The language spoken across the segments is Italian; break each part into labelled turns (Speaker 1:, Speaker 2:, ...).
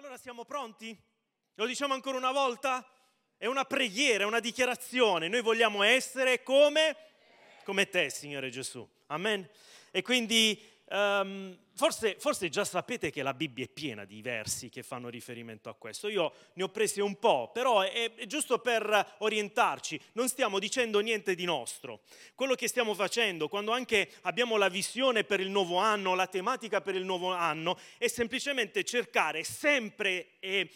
Speaker 1: Allora siamo pronti? Lo diciamo ancora una volta? È una preghiera, è una dichiarazione. Noi vogliamo essere come te, Signore Gesù. Amen. E quindi forse già sapete che la Bibbia è piena di versi che fanno riferimento a questo. Io ne ho presi un po', però è giusto per orientarci. Non stiamo dicendo niente di nostro. Quello che stiamo facendo, quando anche abbiamo la visione per il nuovo anno, la tematica per il nuovo anno, è semplicemente cercare sempre e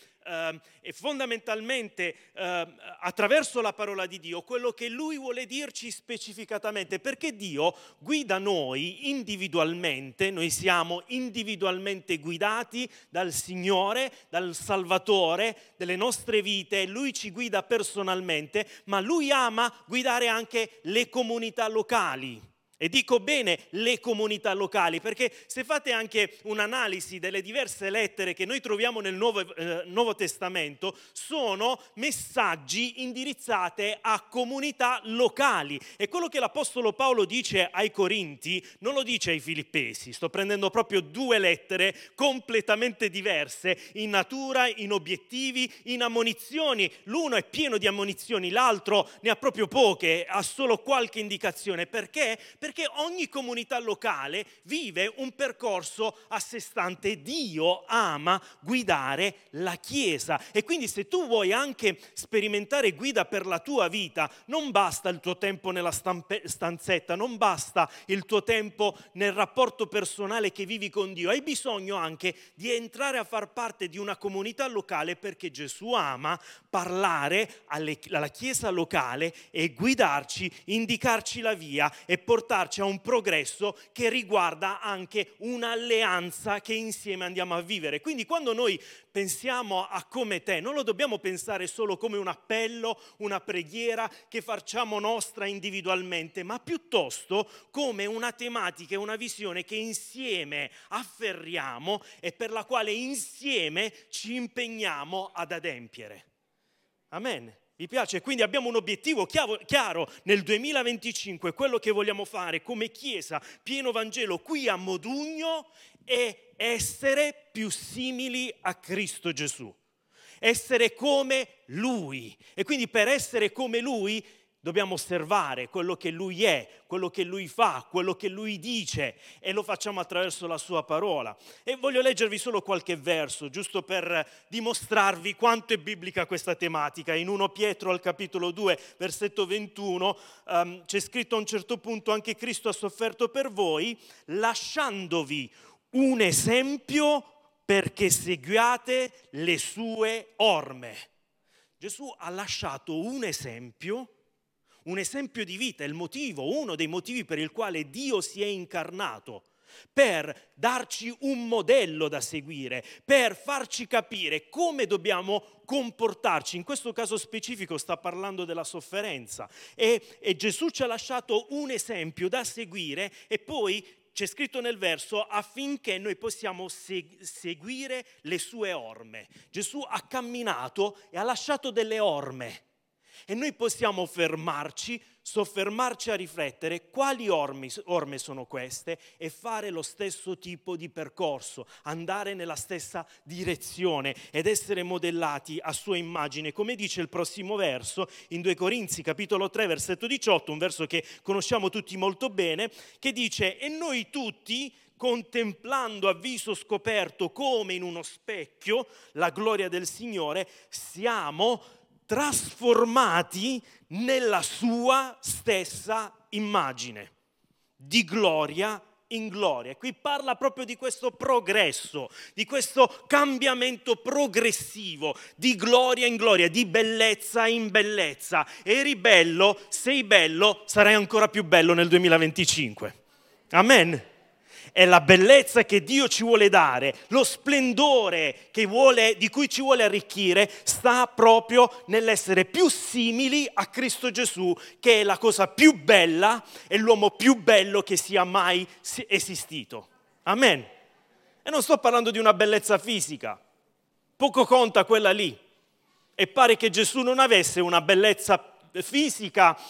Speaker 1: fondamentalmente attraverso la parola di Dio quello che Lui vuole dirci specificatamente, perché Dio guida noi individualmente, noi siamo individualmente guidati dal Signore, dal Salvatore delle nostre vite. Lui ci guida personalmente, ma Lui ama guidare anche le comunità locali. E dico bene le comunità locali, perché se fate anche un'analisi delle diverse lettere che noi troviamo nel Nuovo Testamento, sono messaggi indirizzati a comunità locali. E quello che l'Apostolo Paolo dice ai Corinti non lo dice ai Filippesi. Sto prendendo proprio due lettere completamente diverse in natura, in obiettivi, in ammonizioni. L'uno è pieno di ammonizioni, l'altro ne ha proprio poche, ha solo qualche indicazione. Perché? Perché ogni comunità locale vive un percorso a sé stante. Dio ama guidare la Chiesa e quindi se tu vuoi anche sperimentare guida per la tua vita, non basta il tuo tempo nella stanzetta, non basta il tuo tempo nel rapporto personale che vivi con Dio, hai bisogno anche di entrare a far parte di una comunità locale, perché Gesù ama parlare alla Chiesa locale e guidarci, indicarci la via e portarci a un progresso che riguarda anche un'alleanza che insieme andiamo a vivere. Quindi quando noi pensiamo a come te, non lo dobbiamo pensare solo come un appello, una preghiera che facciamo nostra individualmente, ma piuttosto come una tematica e una visione che insieme afferriamo e per la quale insieme ci impegniamo ad adempiere. Amen. Vi piace? Quindi abbiamo un obiettivo chiaro nel 2025, quello che vogliamo fare come Chiesa Pieno Vangelo qui a Modugno è essere più simili a Cristo Gesù, essere come Lui. E quindi per essere come Lui dobbiamo osservare quello che Lui è, quello che Lui fa, quello che Lui dice, e lo facciamo attraverso la Sua parola. E voglio leggervi solo qualche verso, giusto per dimostrarvi quanto è biblica questa tematica. In 1 Pietro al capitolo 2, versetto 21, c'è scritto a un certo punto: anche Cristo ha sofferto per voi, lasciandovi un esempio perché seguiate le sue orme. Gesù ha lasciato un esempio di vita, il motivo, uno dei motivi per il quale Dio si è incarnato, per darci un modello da seguire, per farci capire come dobbiamo comportarci. In questo caso specifico sta parlando della sofferenza e Gesù ci ha lasciato un esempio da seguire, e poi c'è scritto nel verso affinché noi possiamo seguire le sue orme. Gesù ha camminato e ha lasciato delle orme. E noi possiamo soffermarci a riflettere quali orme sono queste e fare lo stesso tipo di percorso, andare nella stessa direzione ed essere modellati a sua immagine. Come dice il prossimo verso in 2 Corinzi capitolo 3 versetto 18, un verso che conosciamo tutti molto bene, che dice: e noi tutti, contemplando a viso scoperto come in uno specchio la gloria del Signore, siamo trasformati nella sua stessa immagine, di gloria in gloria. Qui parla proprio di questo progresso, di questo cambiamento progressivo, di gloria in gloria, di bellezza in bellezza. Eri bello, sei bello, sarai ancora più bello nel 2025. Amen. È la bellezza che Dio ci vuole dare, lo splendore di cui ci vuole arricchire, sta proprio nell'essere più simili a Cristo Gesù, che è la cosa più bella e l'uomo più bello che sia mai esistito. Amen. E non sto parlando di una bellezza fisica, poco conta quella lì. E pare che Gesù non avesse una bellezza fisica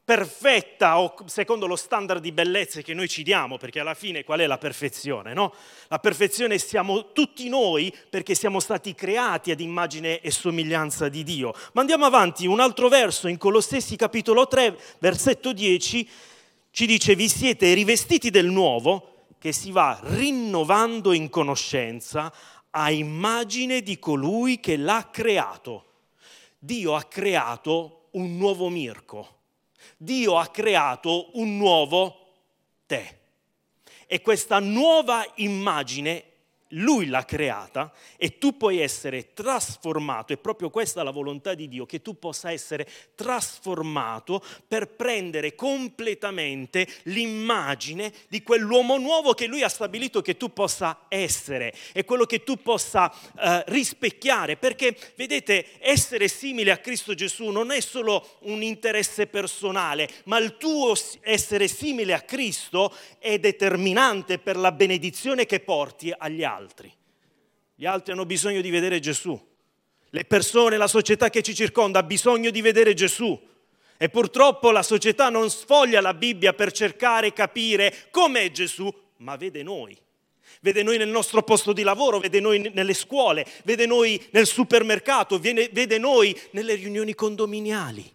Speaker 1: perfetta o secondo lo standard di bellezza che noi ci diamo, perché alla fine qual è la perfezione, no? La perfezione siamo tutti noi perché siamo stati creati ad immagine e somiglianza di Dio. Ma andiamo avanti, un altro verso in Colossesi capitolo 3, versetto 10, ci dice: vi siete rivestiti del nuovo che si va rinnovando in conoscenza a immagine di colui che l'ha creato. Dio ha creato un nuovo Mirko. Dio ha creato un nuovo te. E questa nuova immagine Lui l'ha creata e tu puoi essere trasformato, è proprio questa la volontà di Dio, che tu possa essere trasformato per prendere completamente l'immagine di quell'uomo nuovo che Lui ha stabilito che tu possa essere e quello che tu possa rispecchiare, perché vedete, essere simile a Cristo Gesù non è solo un interesse personale, ma il tuo essere simile a Cristo è determinante per la benedizione che porti agli altri. Gli altri hanno bisogno di vedere Gesù. Le persone, la società che ci circonda ha bisogno di vedere Gesù. E purtroppo la società non sfoglia la Bibbia per cercare di capire com'è Gesù, ma vede noi. Vede noi nel nostro posto di lavoro, vede noi nelle scuole, vede noi nel supermercato, vede noi nelle riunioni condominiali.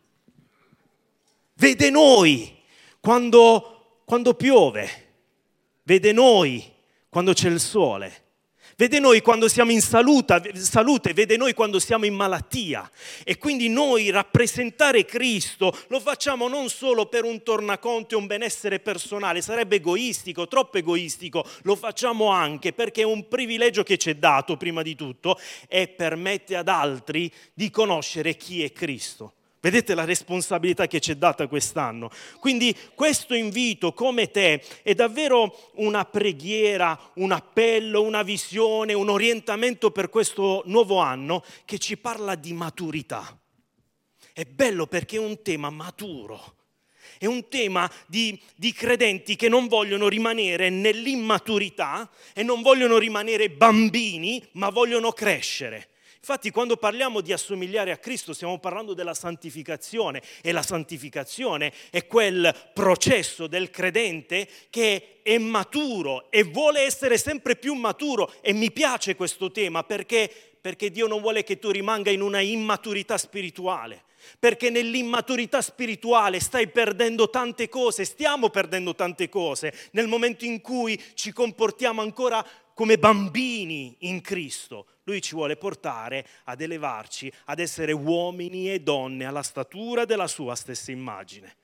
Speaker 1: Vede noi quando piove, vede noi quando c'è il sole, vede noi quando siamo in salute, vede noi quando siamo in malattia. E quindi noi rappresentare Cristo lo facciamo non solo per un tornaconto e un benessere personale, sarebbe egoistico, troppo egoistico, lo facciamo anche perché è un privilegio che ci è dato prima di tutto e permette ad altri di conoscere chi è Cristo. Vedete la responsabilità che ci è data quest'anno. Quindi questo invito come te è davvero una preghiera, un appello, una visione, un orientamento per questo nuovo anno che ci parla di maturità. È bello perché è un tema maturo. È un tema di credenti che non vogliono rimanere nell'immaturità e non vogliono rimanere bambini, ma vogliono crescere. Infatti quando parliamo di assomigliare a Cristo stiamo parlando della santificazione e la santificazione è quel processo del credente che è maturo e vuole essere sempre più maturo e mi piace questo tema perché Dio non vuole che tu rimanga in una immaturità spirituale, perché nell'immaturità spirituale stai perdendo tante cose, stiamo perdendo tante cose nel momento in cui ci comportiamo ancora come bambini in Cristo. Lui ci vuole portare ad elevarci, ad essere uomini e donne alla statura della sua stessa immagine.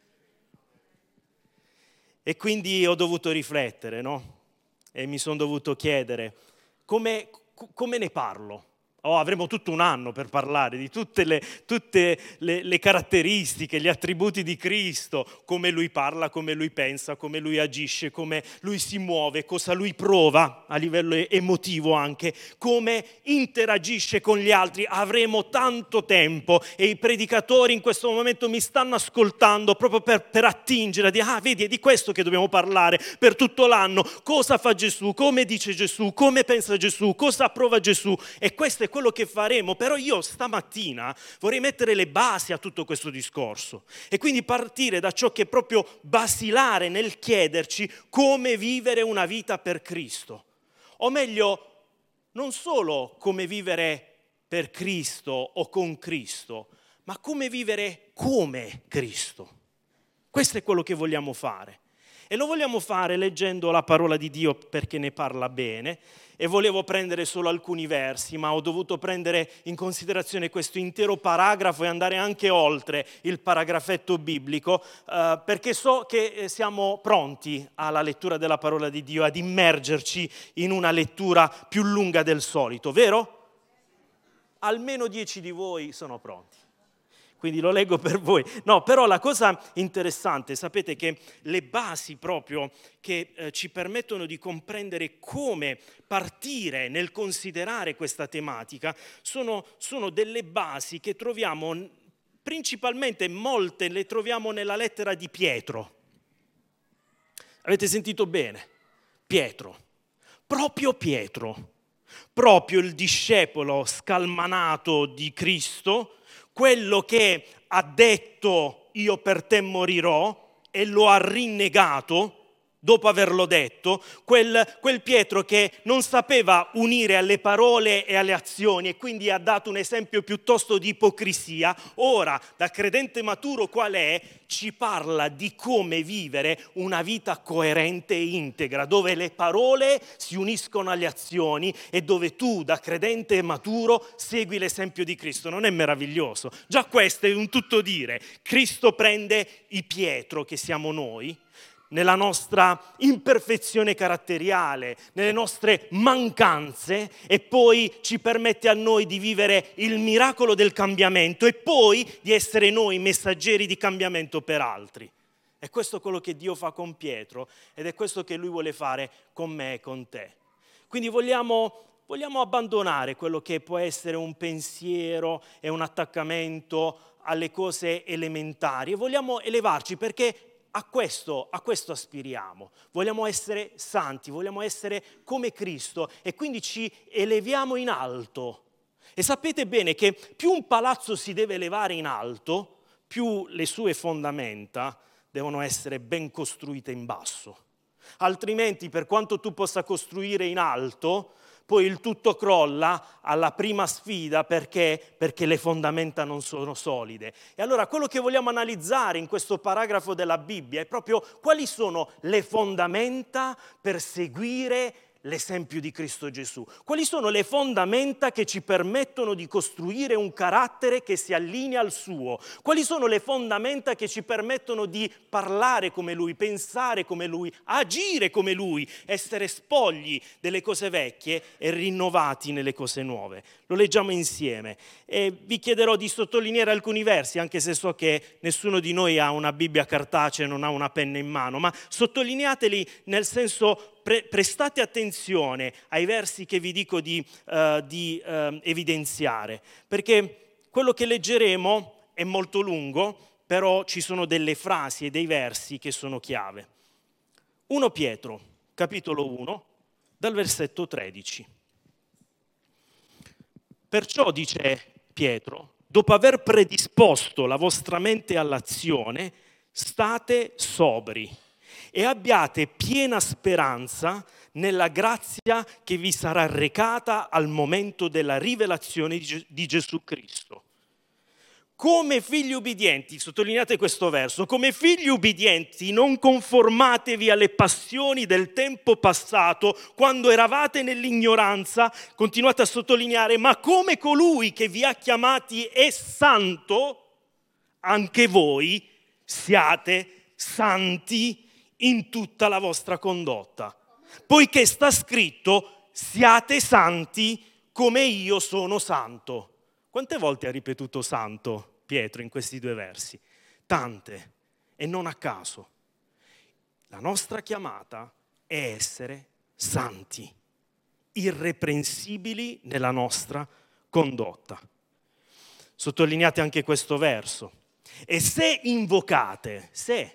Speaker 1: E quindi ho dovuto riflettere, no? E mi sono dovuto chiedere come ne parlo? Avremo tutto un anno per parlare di tutte le caratteristiche, gli attributi di Cristo, come Lui parla, come Lui pensa, come Lui agisce, come Lui si muove, cosa Lui prova a livello emotivo anche, come interagisce con gli altri. Avremo tanto tempo e i predicatori in questo momento mi stanno ascoltando proprio per attingere, a dire, vedi, è di questo che dobbiamo parlare per tutto l'anno. Cosa fa Gesù, come dice Gesù, come pensa Gesù, cosa approva Gesù, e questo è quello che faremo. Però io stamattina vorrei mettere le basi a tutto questo discorso e quindi partire da ciò che è proprio basilare nel chiederci come vivere una vita per Cristo, o meglio, non solo come vivere per Cristo o con Cristo, ma come vivere come Cristo. Questo è quello che vogliamo fare. E lo vogliamo fare leggendo la parola di Dio perché ne parla bene, e volevo prendere solo alcuni versi, ma ho dovuto prendere in considerazione questo intero paragrafo e andare anche oltre il paragrafetto biblico, perché so che siamo pronti alla lettura della parola di Dio, ad immergerci in una lettura più lunga del solito, vero? Almeno 10 di voi sono pronti. Quindi lo leggo per voi. No, però la cosa interessante, sapete che le basi proprio che ci permettono di comprendere come partire nel considerare questa tematica sono delle basi che troviamo, principalmente molte le troviamo nella lettera di Pietro. Avete sentito bene? Pietro, proprio il discepolo scalmanato di Cristo, quello che ha detto io per te morirò, e lo ha rinnegato, dopo averlo detto, quel Pietro che non sapeva unire alle parole e alle azioni e quindi ha dato un esempio piuttosto di ipocrisia, ora da credente maturo qual è, ci parla di come vivere una vita coerente e integra, dove le parole si uniscono alle azioni e dove tu da credente maturo segui l'esempio di Cristo. Non è meraviglioso? Già questo è un tutto dire. Cristo prende i Pietro, che siamo noi, nella nostra imperfezione caratteriale, nelle nostre mancanze, e poi ci permette a noi di vivere il miracolo del cambiamento e poi di essere noi messaggeri di cambiamento per altri. È questo quello che Dio fa con Pietro ed è questo che Lui vuole fare con me e con te. Quindi vogliamo abbandonare quello che può essere un pensiero e un attaccamento alle cose elementari e vogliamo elevarci, perché a questo aspiriamo, vogliamo essere santi, vogliamo essere come Cristo e quindi ci eleviamo in alto. E sapete bene che più un palazzo si deve elevare in alto, più le sue fondamenta devono essere ben costruite in basso. Altrimenti, per quanto tu possa costruire in alto, poi il tutto crolla alla prima sfida perché le fondamenta non sono solide. E allora quello che vogliamo analizzare in questo paragrafo della Bibbia è proprio quali sono le fondamenta per seguire l'esempio di Cristo Gesù. Quali sono le fondamenta che ci permettono di costruire un carattere che si allinea al suo? Quali sono le fondamenta che ci permettono di parlare come Lui, pensare come Lui, agire come Lui, essere spogli delle cose vecchie e rinnovati nelle cose nuove? Lo leggiamo insieme e vi chiederò di sottolineare alcuni versi, anche se so che nessuno di noi ha una Bibbia cartacea e non ha una penna in mano, ma sottolineateli nel senso prestate attenzione ai versi che vi dico di evidenziare, perché quello che leggeremo è molto lungo, però ci sono delle frasi e dei versi che sono chiave. 1 Pietro, capitolo 1, dal versetto 13. Perciò, dice Pietro, dopo aver predisposto la vostra mente all'azione, state sobri e abbiate piena speranza nella grazia che vi sarà recata al momento della rivelazione di Gesù Cristo. Come figli ubbidienti, sottolineate questo verso, come figli ubbidienti non conformatevi alle passioni del tempo passato quando eravate nell'ignoranza, continuate a sottolineare, ma come colui che vi ha chiamati è santo, anche voi siate santi in tutta la vostra condotta, poiché sta scritto siate santi come io sono santo. Quante volte ha ripetuto santo Pietro in questi 2 versi? Tante, e non a caso. La nostra chiamata è essere santi, irreprensibili nella nostra condotta. Sottolineate anche questo verso. E se invocate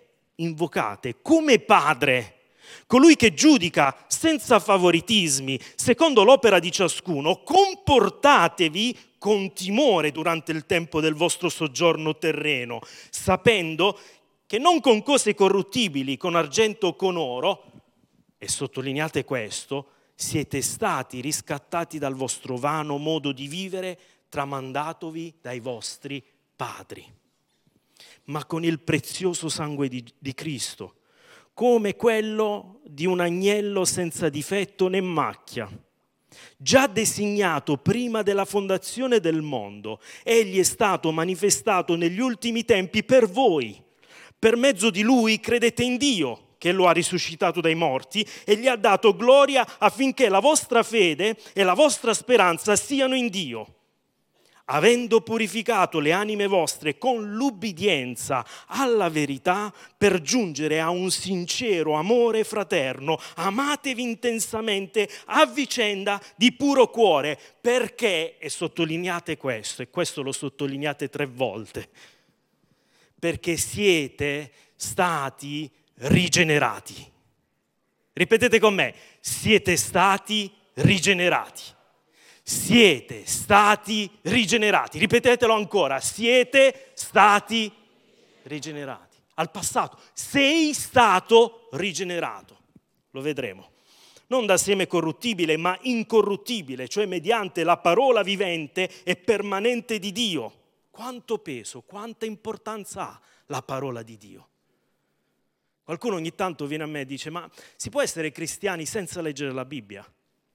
Speaker 1: come Padre colui che giudica senza favoritismi, secondo l'opera di ciascuno, comportatevi con timore durante il tempo del vostro soggiorno terreno, sapendo che non con cose corruttibili, con argento o con oro, e sottolineate questo, siete stati riscattati dal vostro vano modo di vivere tramandatovi dai vostri padri, ma con il prezioso sangue di Cristo, come quello di un agnello senza difetto né macchia, già designato prima della fondazione del mondo. Egli è stato manifestato negli ultimi tempi per voi. Per mezzo di Lui credete in Dio, che lo ha risuscitato dai morti e gli ha dato gloria affinché la vostra fede e la vostra speranza siano in Dio. Avendo purificato le anime vostre con l'ubbidienza alla verità per giungere a un sincero amore fraterno, amatevi intensamente a vicenda di puro cuore, perché, e sottolineate questo, e questo lo sottolineate 3 volte, perché siete stati rigenerati. Ripetete con me, siete stati rigenerati. Siete stati rigenerati. Ripetetelo ancora, siete stati. rigenerati. Al passato, sei stato rigenerato. Lo vedremo. Non da seme corruttibile, ma incorruttibile, cioè mediante la parola vivente e permanente di Dio. Quanto peso, quanta importanza ha la parola di Dio? Qualcuno ogni tanto viene a me e dice: ma si può essere cristiani senza leggere la Bibbia?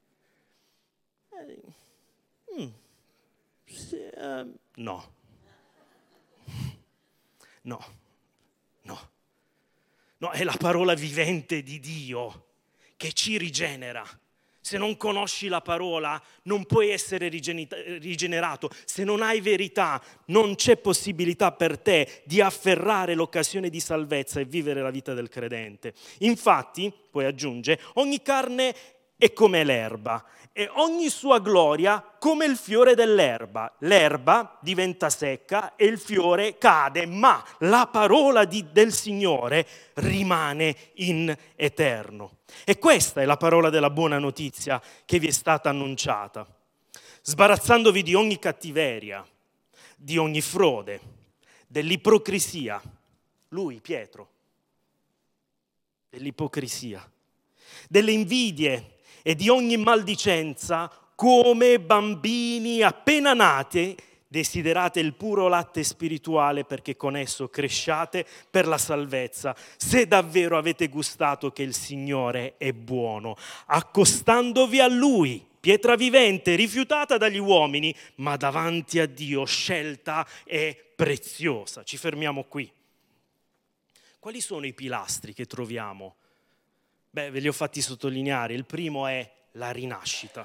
Speaker 1: No. No, è la parola vivente di Dio che ci rigenera. Se non conosci la parola, non puoi essere rigenerato. Se non hai verità, non c'è possibilità per te di afferrare l'occasione di salvezza e vivere la vita del credente. Infatti, poi aggiunge, ogni carne è come l'erba e ogni sua gloria come il fiore dell'erba. L'erba diventa secca e il fiore cade, ma la parola del Signore rimane in eterno. E questa è la parola della buona notizia che vi è stata annunciata. Sbarazzandovi di ogni cattiveria, di ogni frode, dell'ipocrisia. Lui, Pietro, dell'ipocrisia, delle invidie e di ogni maldicenza, come bambini appena nati, desiderate il puro latte spirituale perché con esso cresciate per la salvezza, se davvero avete gustato che il Signore è buono, accostandovi a Lui, pietra vivente, rifiutata dagli uomini, ma davanti a Dio scelta e preziosa. Ci fermiamo qui. Quali sono i pilastri che troviamo? Ve li ho fatti sottolineare. Il primo è la rinascita,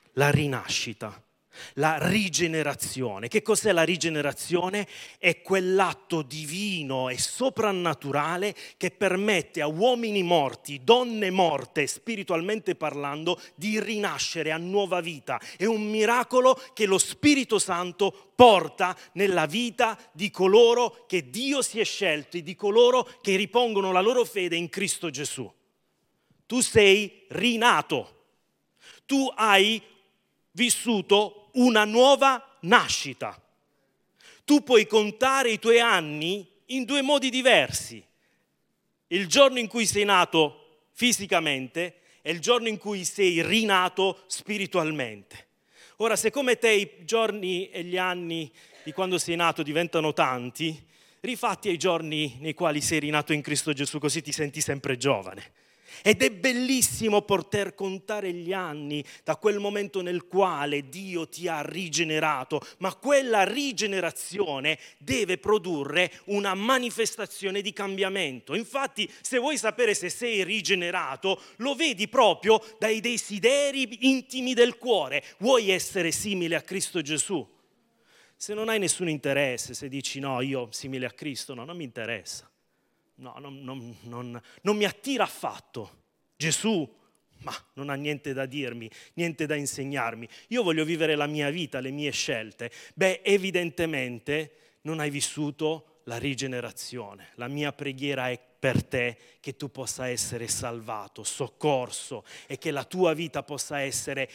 Speaker 1: la rigenerazione. Che cos'è la rigenerazione? È quell'atto divino e soprannaturale che permette a uomini morti, donne morte, spiritualmente parlando, di rinascere a nuova vita. È un miracolo che lo Spirito Santo porta nella vita di coloro che Dio si è scelto e di coloro che ripongono la loro fede in Cristo Gesù. Tu sei rinato, tu hai vissuto una nuova nascita. Tu puoi contare i tuoi anni in due modi diversi. Il giorno in cui sei nato fisicamente e il giorno in cui sei rinato spiritualmente. Ora, se come te i giorni e gli anni di quando sei nato diventano tanti, rifatti ai giorni nei quali sei rinato in Cristo Gesù, così ti senti sempre giovane. Ed è bellissimo poter contare gli anni da quel momento nel quale Dio ti ha rigenerato, ma quella rigenerazione deve produrre una manifestazione di cambiamento. Infatti, se vuoi sapere se sei rigenerato, lo vedi proprio dai desideri intimi del cuore. Vuoi essere simile a Cristo Gesù? Se non hai nessun interesse, se dici no, io simile a Cristo, no, non mi interessa. No, non mi attira affatto. Gesù, ma non ha niente da dirmi, niente da insegnarmi. Io voglio vivere la mia vita, le mie scelte. Evidentemente non hai vissuto la rigenerazione. La mia preghiera è per te che tu possa essere salvato, soccorso e che la tua vita possa essere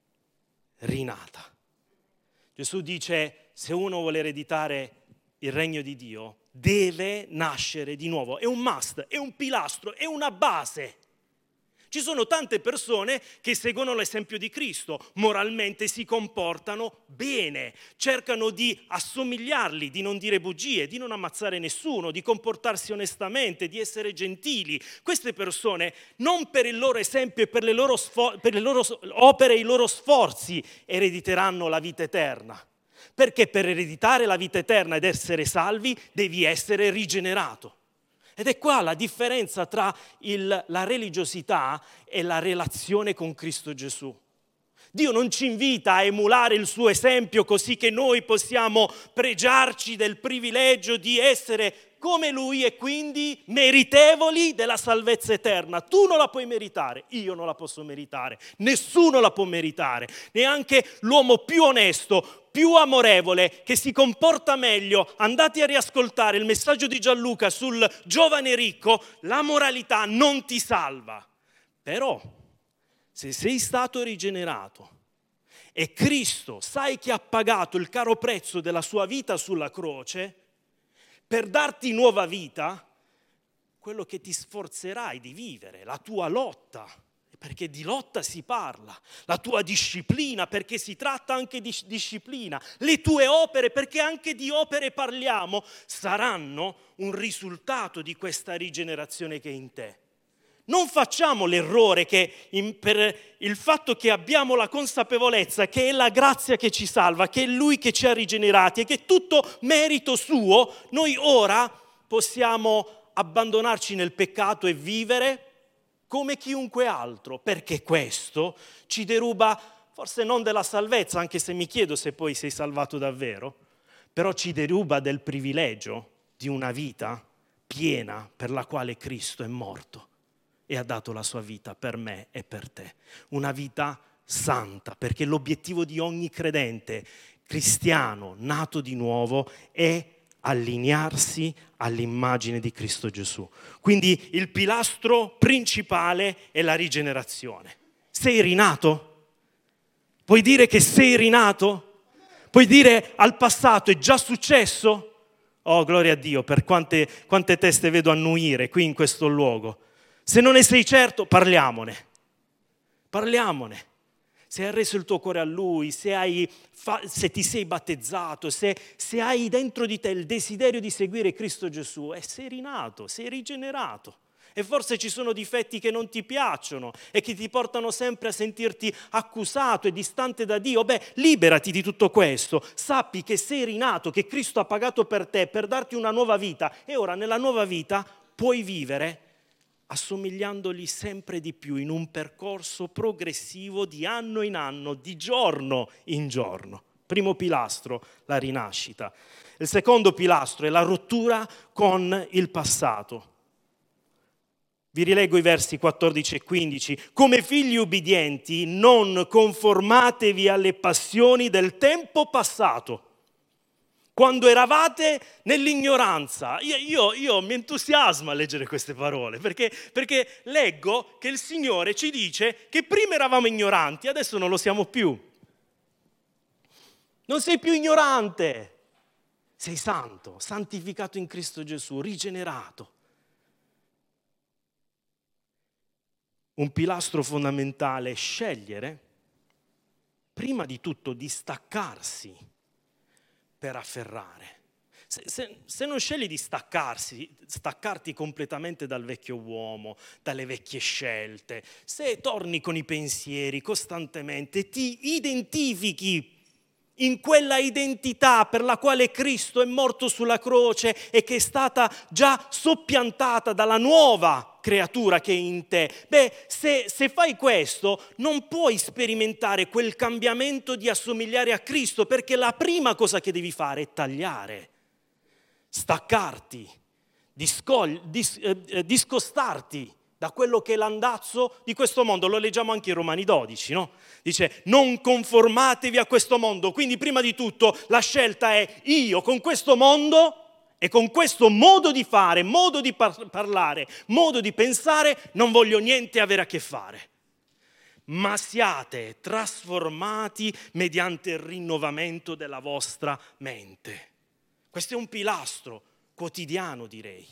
Speaker 1: rinata. Gesù dice: se uno vuole ereditare il regno di Dio, deve nascere di nuovo. È un must, è un pilastro, è una base. Ci sono tante persone che seguono l'esempio di Cristo, moralmente si comportano bene, cercano di assomigliarli, di non dire bugie, di non ammazzare nessuno, di comportarsi onestamente, di essere gentili. Queste persone, non per il loro esempio e per le loro opere e i loro sforzi, erediteranno la vita eterna. Perché per ereditare la vita eterna ed essere salvi devi essere rigenerato. Ed è qua la differenza tra la religiosità e la relazione con Cristo Gesù. Dio non ci invita a emulare il suo esempio così che noi possiamo pregiarci del privilegio di essere come Lui e quindi meritevoli della salvezza eterna. Tu non la puoi meritare, io non la posso meritare, nessuno la può meritare, neanche l'uomo più onesto, più amorevole, che si comporta meglio. Andate a riascoltare il messaggio di Gianluca sul giovane ricco. La moralità non ti salva. Però, se sei stato rigenerato e Cristo sai che ha pagato il caro prezzo della sua vita sulla croce, per darti nuova vita, quello che ti sforzerai di vivere, la tua lotta, perché di lotta si parla, la tua disciplina, perché si tratta anche di disciplina, le tue opere, perché anche di opere parliamo, saranno un risultato di questa rigenerazione che è in te. Non facciamo l'errore che per il fatto che abbiamo la consapevolezza che è la grazia che ci salva, che è Lui che ci ha rigenerati e che è tutto merito suo, noi ora possiamo abbandonarci nel peccato e vivere come chiunque altro, perché questo ci deruba, forse non della salvezza, anche se mi chiedo se poi sei salvato davvero, però ci deruba del privilegio di una vita piena per la quale Cristo è morto e ha dato la sua vita per me e per te. Una vita santa, perché l'obiettivo di ogni credente cristiano nato di nuovo è allinearsi all'immagine di Cristo Gesù. Quindi il pilastro principale è la rigenerazione. Sei rinato? Puoi dire che sei rinato? Puoi dire al passato è già successo? Oh, gloria a Dio, per quante teste vedo annuire qui in questo luogo. Se non ne sei certo, parliamone. Parliamone. Se hai reso il tuo cuore a Lui, se ti sei battezzato, se hai dentro di te il desiderio di seguire Cristo Gesù, sei rinato, sei rigenerato. E forse ci sono difetti che non ti piacciono e che ti portano sempre a sentirti accusato e distante da Dio. Liberati di tutto questo. Sappi che sei rinato, che Cristo ha pagato per te, per darti una nuova vita. E ora nella nuova vita puoi vivere assomigliandogli sempre di più in un percorso progressivo di anno in anno, di giorno in giorno. Primo pilastro, la rinascita. Il secondo pilastro è la rottura con il passato. Vi rileggo i versi 14 e 15. Come figli ubbidienti, non conformatevi alle passioni del tempo passato, quando eravate nell'ignoranza. Io mi entusiasmo a leggere queste parole, perché leggo che il Signore ci dice che prima eravamo ignoranti, adesso non lo siamo più. Non sei più ignorante, sei santo, santificato in Cristo Gesù, rigenerato. Un pilastro fondamentale è scegliere, prima di tutto, di staccarsi per afferrare. Se non scegli di staccarti completamente dal vecchio uomo, dalle vecchie scelte, se torni con i pensieri costantemente, ti identifichi in quella identità per la quale Cristo è morto sulla croce e che è stata già soppiantata dalla nuova creatura che è in te. Se fai questo non puoi sperimentare quel cambiamento di assomigliare a Cristo, perché la prima cosa che devi fare è tagliare, staccarti, discostarti da quello che è l'andazzo di questo mondo. Lo leggiamo anche in Romani 12, no? Dice, non conformatevi a questo mondo. Quindi prima di tutto la scelta è: io con questo mondo e con questo modo di fare, modo di parlare, modo di pensare, non voglio niente avere a che fare. Ma siate trasformati mediante il rinnovamento della vostra mente. Questo è un pilastro quotidiano, direi.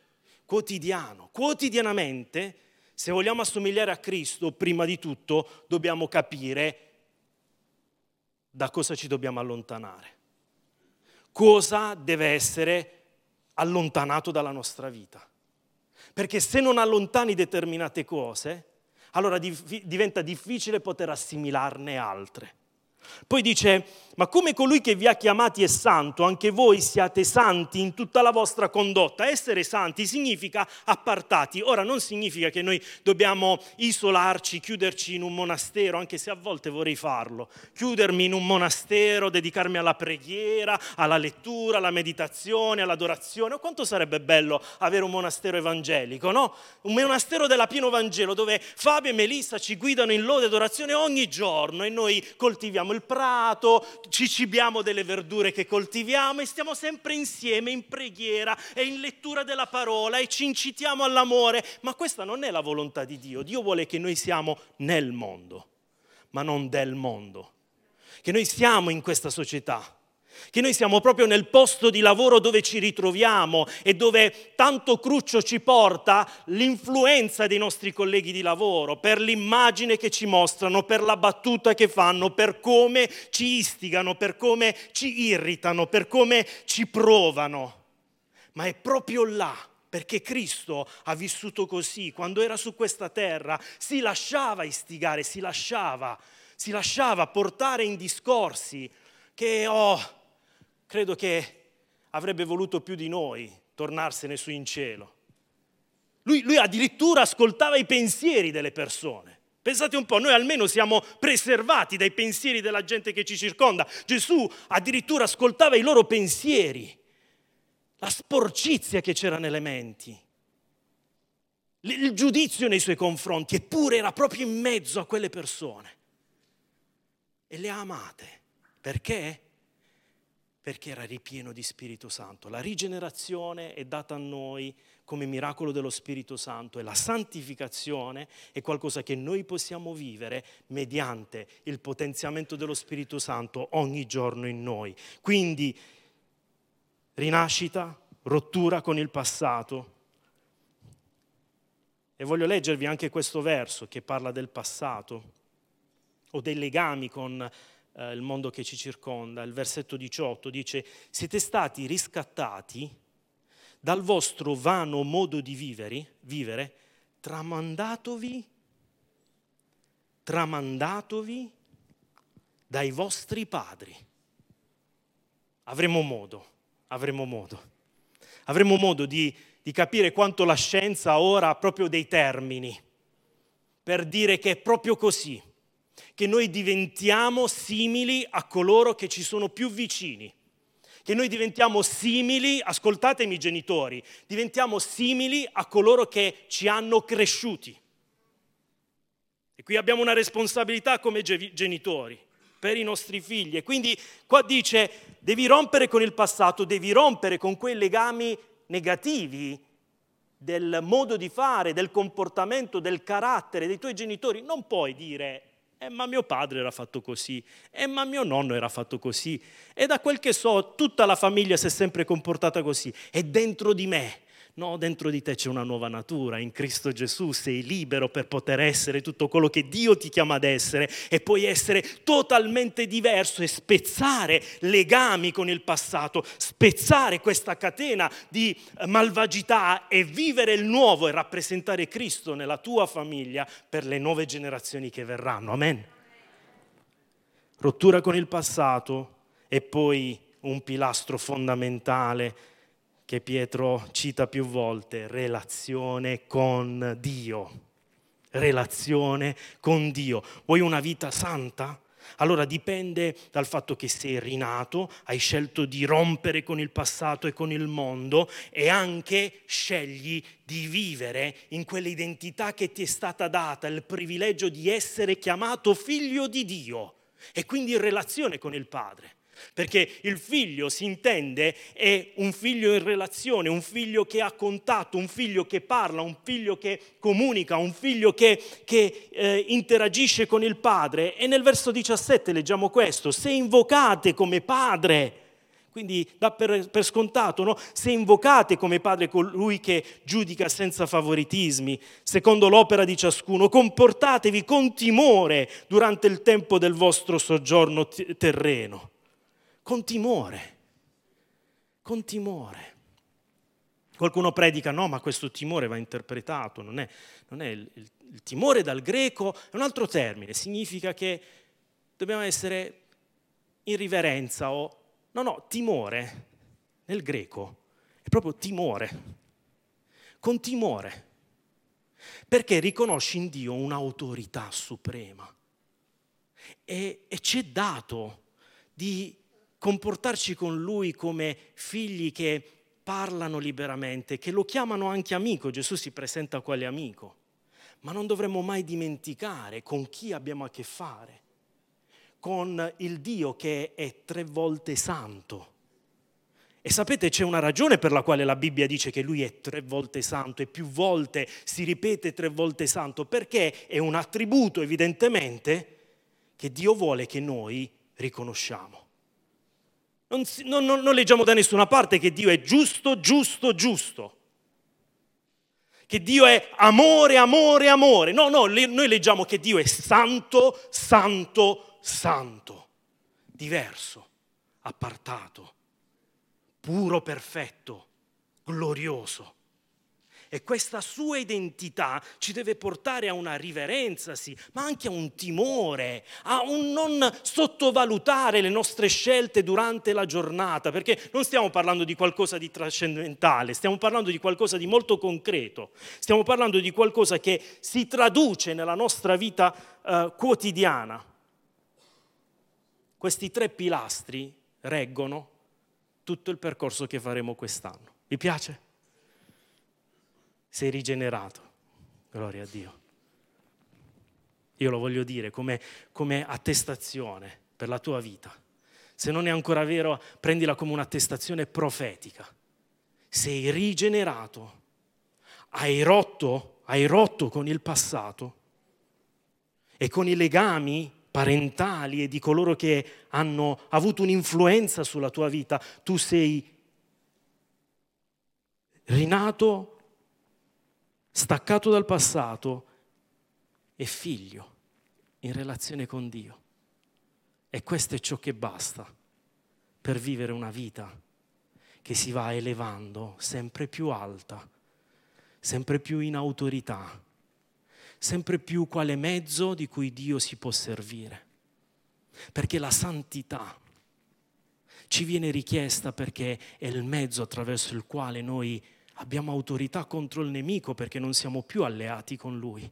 Speaker 1: Quotidianamente, se vogliamo assomigliare a Cristo, prima di tutto dobbiamo capire da cosa ci dobbiamo allontanare. Cosa deve essere allontanato dalla nostra vita. Perché se non allontani determinate cose, allora diventa difficile poter assimilarne altre. Poi dice, ma come colui che vi ha chiamati è santo, anche voi siate santi in tutta la vostra condotta. Essere santi significa appartati. Ora non significa che noi dobbiamo isolarci, chiuderci in un monastero, anche se a volte vorrei farlo. Chiudermi in un monastero, dedicarmi alla preghiera, alla lettura, alla meditazione, all'adorazione. Quanto sarebbe bello avere un monastero evangelico, no? Un monastero della pieno Vangelo, dove Fabio e Melissa ci guidano in lode e adorazione ogni giorno e noi coltiviamo il prato, ci cibiamo delle verdure che coltiviamo e stiamo sempre insieme in preghiera e in lettura della parola e ci incitiamo all'amore. Ma questa non è la volontà di Dio. Dio vuole che noi siamo nel mondo, ma non del mondo. Che noi siamo in questa società, che noi siamo proprio nel posto di lavoro dove ci ritroviamo e dove tanto cruccio ci porta l'influenza dei nostri colleghi di lavoro, per l'immagine che ci mostrano, per la battuta che fanno, per come ci istigano, per come ci irritano, per come ci provano. Ma è proprio là, perché Cristo ha vissuto così, quando era su questa terra, si lasciava istigare, si lasciava portare in discorsi che, credo che avrebbe voluto più di noi tornarsene su in cielo. Lui addirittura ascoltava i pensieri delle persone. Pensate un po', noi almeno siamo preservati dai pensieri della gente che ci circonda. Gesù addirittura ascoltava i loro pensieri, la sporcizia che c'era nelle menti, il giudizio nei suoi confronti, eppure era proprio in mezzo a quelle persone. E le ha amate. Perché? Perché era ripieno di Spirito Santo. La rigenerazione è data a noi come miracolo dello Spirito Santo e la santificazione è qualcosa che noi possiamo vivere mediante il potenziamento dello Spirito Santo ogni giorno in noi. Quindi rinascita, rottura con il passato. E voglio leggervi anche questo verso che parla del passato o dei legami con il mondo che ci circonda. Il versetto 18 dice: siete stati riscattati dal vostro vano modo di vivere tramandatovi dai vostri padri. Avremo modo di capire quanto la scienza ora ha proprio dei termini per dire che è proprio così, che noi diventiamo simili a coloro che ci sono più vicini, che noi diventiamo simili, ascoltatemi genitori, diventiamo simili a coloro che ci hanno cresciuti. E qui abbiamo una responsabilità come genitori per i nostri figli. E quindi qua dice: devi rompere con il passato, devi rompere con quei legami negativi del modo di fare, del comportamento, del carattere dei tuoi genitori. Non puoi dire: ma mio padre era fatto così, ma mio nonno era fatto così, e da quel che so tutta la famiglia si è sempre comportata così, e dentro di me. No, dentro di te c'è una nuova natura, in Cristo Gesù sei libero per poter essere tutto quello che Dio ti chiama ad essere e puoi essere totalmente diverso e spezzare legami con il passato, spezzare questa catena di malvagità e vivere il nuovo e rappresentare Cristo nella tua famiglia per le nuove generazioni che verranno. Amen. Rottura con il passato e poi un pilastro fondamentale che Pietro cita più volte: relazione con Dio. Relazione con Dio. Vuoi una vita santa? Allora dipende dal fatto che sei rinato, hai scelto di rompere con il passato e con il mondo e anche scegli di vivere in quell'identità che ti è stata data, il privilegio di essere chiamato figlio di Dio e quindi in relazione con il Padre. Perché il figlio, si intende, è un figlio in relazione, un figlio che ha contatto, un figlio che parla, un figlio che comunica, un figlio che interagisce con il padre. E nel verso 17 leggiamo questo: se invocate come padre, quindi dà per scontato, no? Se invocate come padre colui che giudica senza favoritismi, secondo l'opera di ciascuno, comportatevi con timore durante il tempo del vostro soggiorno terreno. Con timore. Qualcuno predica: no, ma questo timore va interpretato, non è il timore dal greco è un altro termine, significa che dobbiamo essere in riverenza no, timore nel greco è proprio timore, con timore, perché riconosci in Dio un'autorità suprema e ci è dato di comportarci con Lui come figli che parlano liberamente, che lo chiamano anche amico. Gesù si presenta quale amico, ma non dovremmo mai dimenticare con chi abbiamo a che fare, con il Dio che è 3 volte santo. E sapete, c'è una ragione per la quale la Bibbia dice che Lui è 3 volte santo e più volte si ripete 3 volte santo, perché è un attributo evidentemente che Dio vuole che noi riconosciamo. Non leggiamo da nessuna parte che Dio è giusto, giusto, giusto. Che Dio è amore, amore, amore. No, noi leggiamo che Dio è santo, santo, santo. Diverso, appartato, puro, perfetto, glorioso. E questa sua identità ci deve portare a una riverenza, sì, ma anche a un timore, a un non sottovalutare le nostre scelte durante la giornata, perché non stiamo parlando di qualcosa di trascendentale, stiamo parlando di qualcosa di molto concreto, stiamo parlando di qualcosa che si traduce nella nostra vita quotidiana. Questi 3 pilastri reggono tutto il percorso che faremo quest'anno. Vi piace? Sei rigenerato, gloria a Dio. Io lo voglio dire come attestazione per la tua vita. Se non è ancora vero, prendila come un'attestazione profetica. Sei rigenerato, hai rotto con il passato e con i legami parentali e di coloro che hanno avuto un'influenza sulla tua vita. Tu sei rinato, staccato dal passato e figlio in relazione con Dio. E questo è ciò che basta per vivere una vita che si va elevando sempre più alta, sempre più in autorità, sempre più quale mezzo di cui Dio si può servire. Perché la santità ci viene richiesta perché è il mezzo attraverso il quale noi abbiamo autorità contro il nemico, perché non siamo più alleati con lui.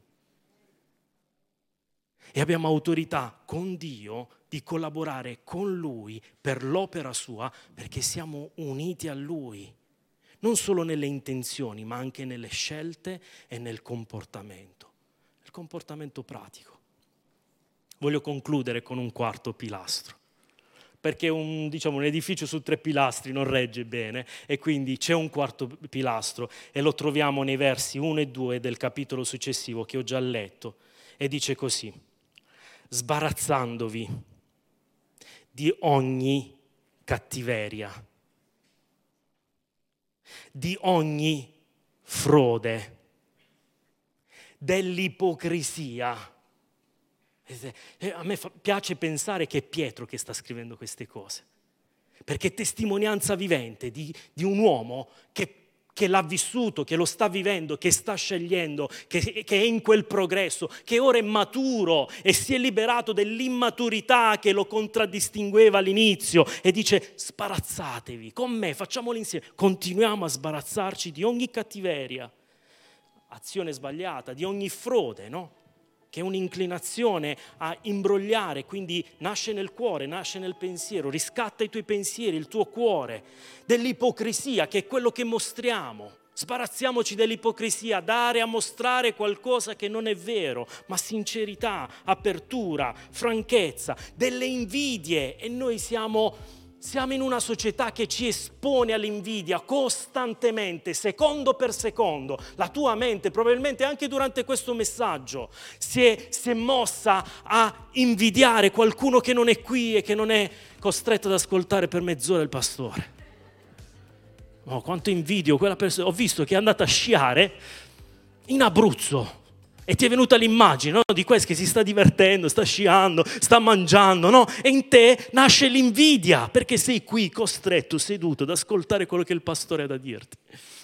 Speaker 1: E abbiamo autorità con Dio di collaborare con lui per l'opera sua, perché siamo uniti a lui, non solo nelle intenzioni, ma anche nelle scelte e nel comportamento. Il comportamento pratico. Voglio concludere con un 4º pilastro. Perché un edificio su 3 pilastri non regge bene e quindi c'è un 4º pilastro e lo troviamo nei versi 1 e 2 del capitolo successivo che ho già letto e dice così: sbarazzandovi di ogni cattiveria, di ogni frode, dell'ipocrisia. A me piace pensare che è Pietro che sta scrivendo queste cose, perché è testimonianza vivente di un uomo che l'ha vissuto, che lo sta vivendo, che sta scegliendo, che è in quel progresso, che ora è maturo e si è liberato dell'immaturità che lo contraddistingueva all'inizio e dice: sbarazzatevi con me, facciamolo insieme, continuiamo a sbarazzarci di ogni cattiveria, azione sbagliata, di ogni frode, no? Che è un'inclinazione a imbrogliare, quindi nasce nel cuore, nasce nel pensiero, riscatta i tuoi pensieri, il tuo cuore, dell'ipocrisia, che è quello che mostriamo. Sbarazziamoci dell'ipocrisia, dare a mostrare qualcosa che non è vero, ma sincerità, apertura, franchezza, delle invidie, e noi siamo in una società che ci espone all'invidia costantemente, secondo per secondo. La tua mente, probabilmente anche durante questo messaggio, si è mossa a invidiare qualcuno che non è qui e che non è costretto ad ascoltare per mezz'ora il pastore. Oh, quanto invidio quella persona. Ho visto che è andata a sciare in Abruzzo. E ti è venuta l'immagine, no? Di questo che si sta divertendo, sta sciando, sta mangiando, no? E in te nasce l'invidia, perché sei qui costretto, seduto, ad ascoltare quello che il pastore ha da dirti.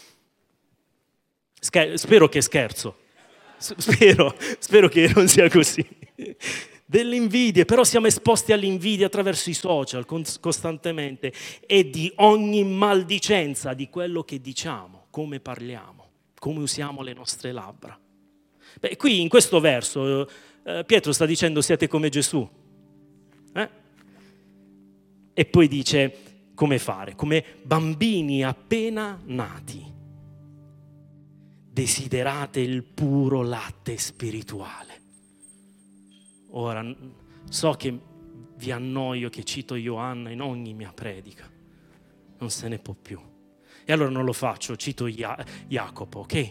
Speaker 1: Spero che scherzo. Spero che non sia così. Delle invidie, però siamo esposti all'invidia attraverso i social costantemente e di ogni maldicenza di quello che diciamo, come parliamo, come usiamo le nostre labbra. Beh, qui in questo verso Pietro sta dicendo: siete come Gesù. E poi dice come fare, come bambini appena nati. Desiderate il puro latte spirituale. Ora, so che vi annoio che cito Ioanna in ogni mia predica, non se ne può più. E allora non lo faccio, cito Jacopo, ok?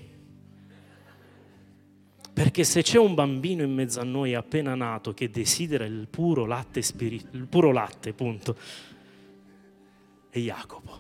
Speaker 1: Perché se c'è un bambino in mezzo a noi appena nato che desidera il puro latte, punto, e Jacopo.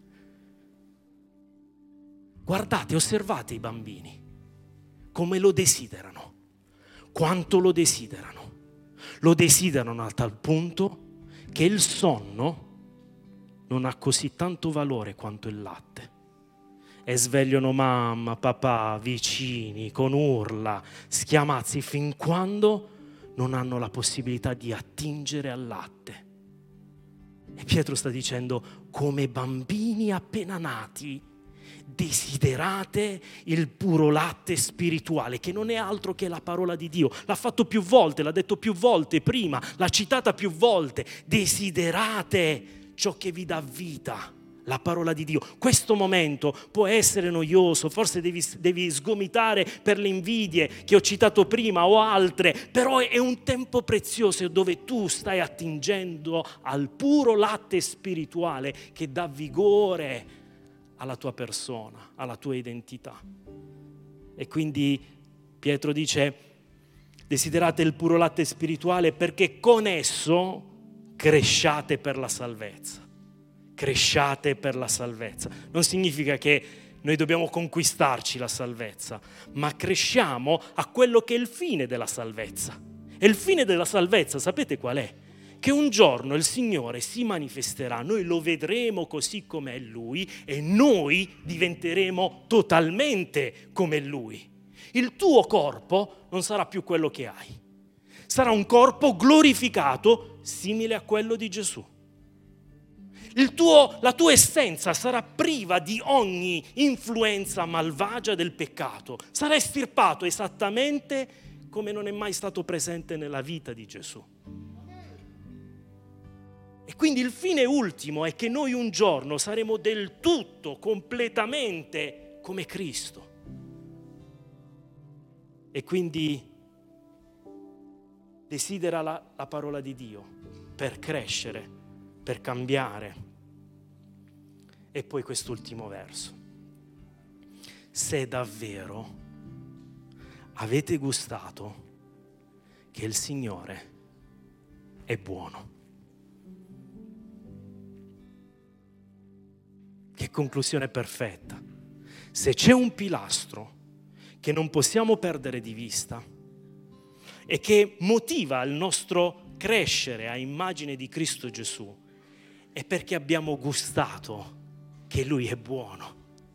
Speaker 1: Guardate, osservate i bambini, come lo desiderano, quanto lo desiderano. Lo desiderano a tal punto che il sonno non ha così tanto valore quanto il latte. E svegliano mamma, papà, vicini, con urla, schiamazzi, fin quando non hanno la possibilità di attingere al latte. E Pietro sta dicendo, come bambini appena nati, desiderate il puro latte spirituale, che non è altro che la parola di Dio. L'ha fatto più volte, l'ha detto più volte prima, l'ha citata più volte. Desiderate ciò che vi dà vita, la parola di Dio. Questo momento può essere noioso, forse devi sgomitare per le invidie che ho citato prima o altre, però è un tempo prezioso dove tu stai attingendo al puro latte spirituale che dà vigore alla tua persona, alla tua identità. E quindi Pietro dice, desiderate il puro latte spirituale perché con esso cresciate per la salvezza. Cresciate per la salvezza. Non significa che noi dobbiamo conquistarci la salvezza, ma cresciamo a quello che è il fine della salvezza. E il fine della salvezza, sapete qual è? Che un giorno il Signore si manifesterà, noi lo vedremo così come è Lui e noi diventeremo totalmente come Lui. Il tuo corpo non sarà più quello che hai, sarà un corpo glorificato simile a quello di Gesù. La tua essenza sarà priva di ogni influenza malvagia del peccato, sarà estirpato esattamente come non è mai stato presente nella vita di Gesù. E quindi il fine ultimo è che noi un giorno saremo del tutto, completamente come Cristo. E quindi desidera la parola di Dio per crescere, per cambiare. E poi quest'ultimo verso. Se davvero avete gustato che il Signore è buono. Che conclusione perfetta. Se c'è un pilastro che non possiamo perdere di vista e che motiva il nostro crescere a immagine di Cristo Gesù, è perché abbiamo gustato che Lui è buono.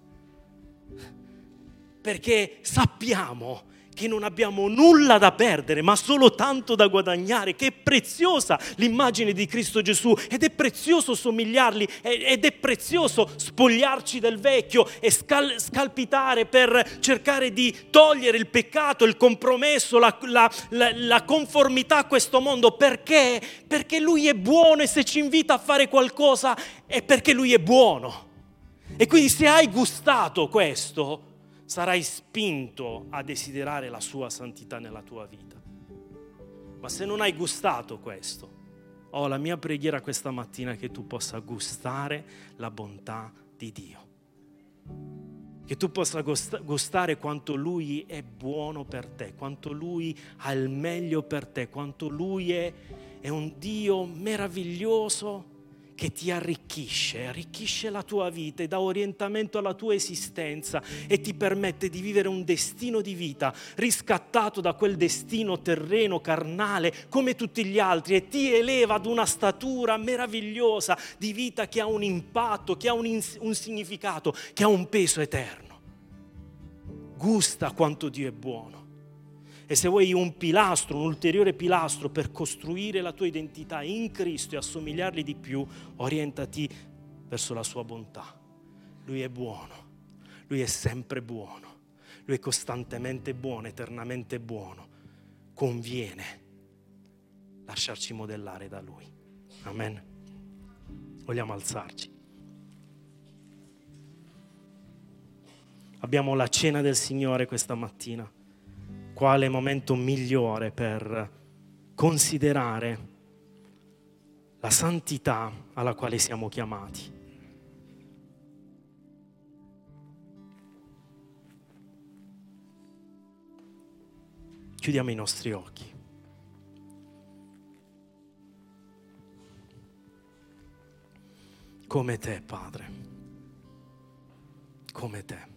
Speaker 1: Perché sappiamo che non abbiamo nulla da perdere, ma solo tanto da guadagnare, che è preziosa l'immagine di Cristo Gesù ed è prezioso somigliargli ed è prezioso spogliarci del vecchio e scalpitare per cercare di togliere il peccato, il compromesso, la conformità a questo mondo. Perché? Perché Lui è buono e se ci invita a fare qualcosa è perché Lui è buono. E quindi se hai gustato questo, sarai spinto a desiderare la sua santità nella tua vita. Ma se non hai gustato questo, la mia preghiera questa mattina è che tu possa gustare la bontà di Dio. Che tu possa gustare quanto Lui è buono per te, quanto Lui ha il meglio per te, quanto Lui è un Dio meraviglioso che ti arricchisce la tua vita e dà orientamento alla tua esistenza e ti permette di vivere un destino di vita riscattato da quel destino terreno, carnale, come tutti gli altri, e ti eleva ad una statura meravigliosa di vita che ha un impatto, che ha un significato, che ha un peso eterno. Gusta quanto Dio è buono. E se vuoi un pilastro, un ulteriore pilastro per costruire la tua identità in Cristo e assomigliargli di più, orientati verso la sua bontà. Lui è buono, Lui è sempre buono, Lui è costantemente buono, eternamente buono. Conviene lasciarci modellare da Lui. Amen. Vogliamo alzarci. Abbiamo la cena del Signore questa mattina. Quale momento migliore per considerare la santità alla quale siamo chiamati. Chiudiamo i nostri occhi. come te, Padre, come te.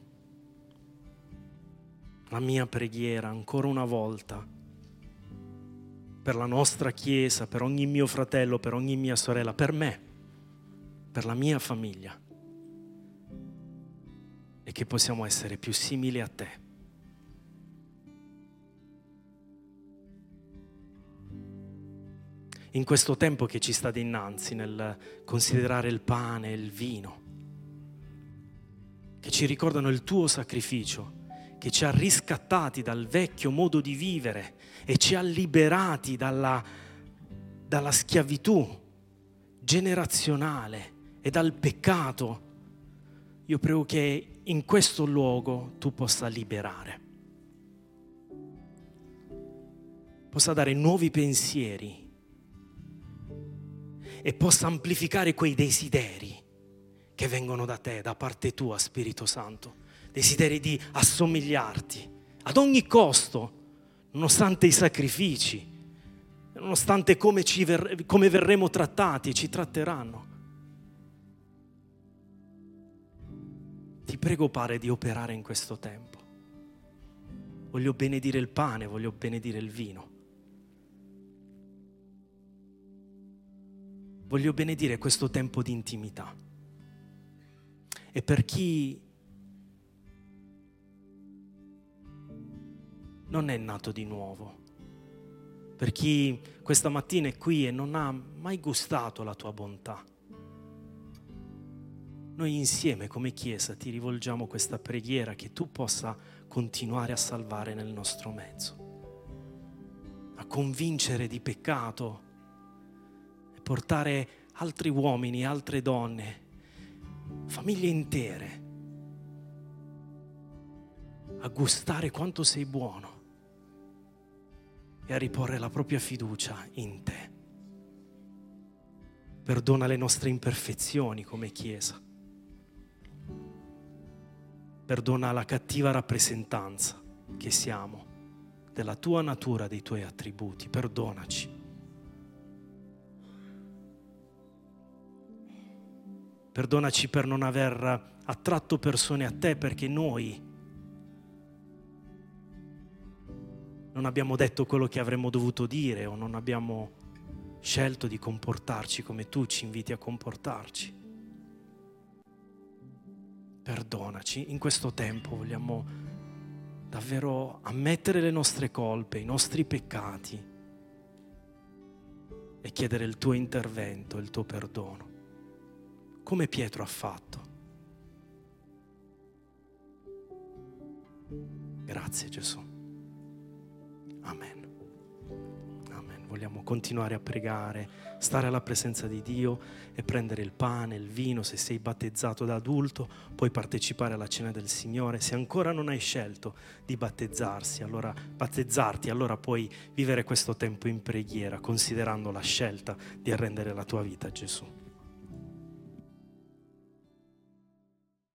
Speaker 1: La mia preghiera ancora una volta per la nostra Chiesa, per ogni mio fratello, per ogni mia sorella, per me, per la mia famiglia, è che possiamo essere più simili a te. In questo tempo che ci sta dinanzi, nel considerare il pane e il vino, che ci ricordano il tuo sacrificio, che ci ha riscattati dal vecchio modo di vivere e ci ha liberati dalla schiavitù generazionale e dal peccato. Io prego che in questo luogo tu possa liberare, possa dare nuovi pensieri e possa amplificare quei desideri che vengono da te, da parte tua, Spirito Santo. Desideri di assomigliarti ad ogni costo, nonostante i sacrifici, nonostante come verremo trattati e ci tratteranno. Ti prego, Padre, di operare in questo tempo. Voglio benedire il pane, voglio benedire il vino. Voglio benedire questo tempo di intimità. E per chi non è nato di nuovo, per chi questa mattina è qui e non ha mai gustato la tua bontà, noi insieme come Chiesa ti rivolgiamo questa preghiera che tu possa continuare a salvare nel nostro mezzo, a convincere di peccato e portare altri uomini, altre donne, famiglie intere a gustare quanto sei buono e a riporre la propria fiducia in te. Perdona le nostre imperfezioni come Chiesa. Perdona la cattiva rappresentanza che siamo della tua natura, dei tuoi attributi. Perdonaci. Perdonaci per non aver attratto persone a te perché noi non abbiamo detto quello che avremmo dovuto dire o non abbiamo scelto di comportarci come tu ci inviti a comportarci. Perdonaci. In questo tempo vogliamo davvero ammettere le nostre colpe, i nostri peccati e chiedere il tuo intervento, il tuo perdono, come Pietro ha fatto. Grazie Gesù. Amen. Amen. Vogliamo continuare a pregare, stare alla presenza di Dio e prendere il pane, il vino. Se sei battezzato da adulto puoi partecipare alla cena del Signore. Se ancora non hai scelto di battezzarti, allora puoi vivere questo tempo in preghiera, considerando la scelta di arrendere la tua vita a Gesù.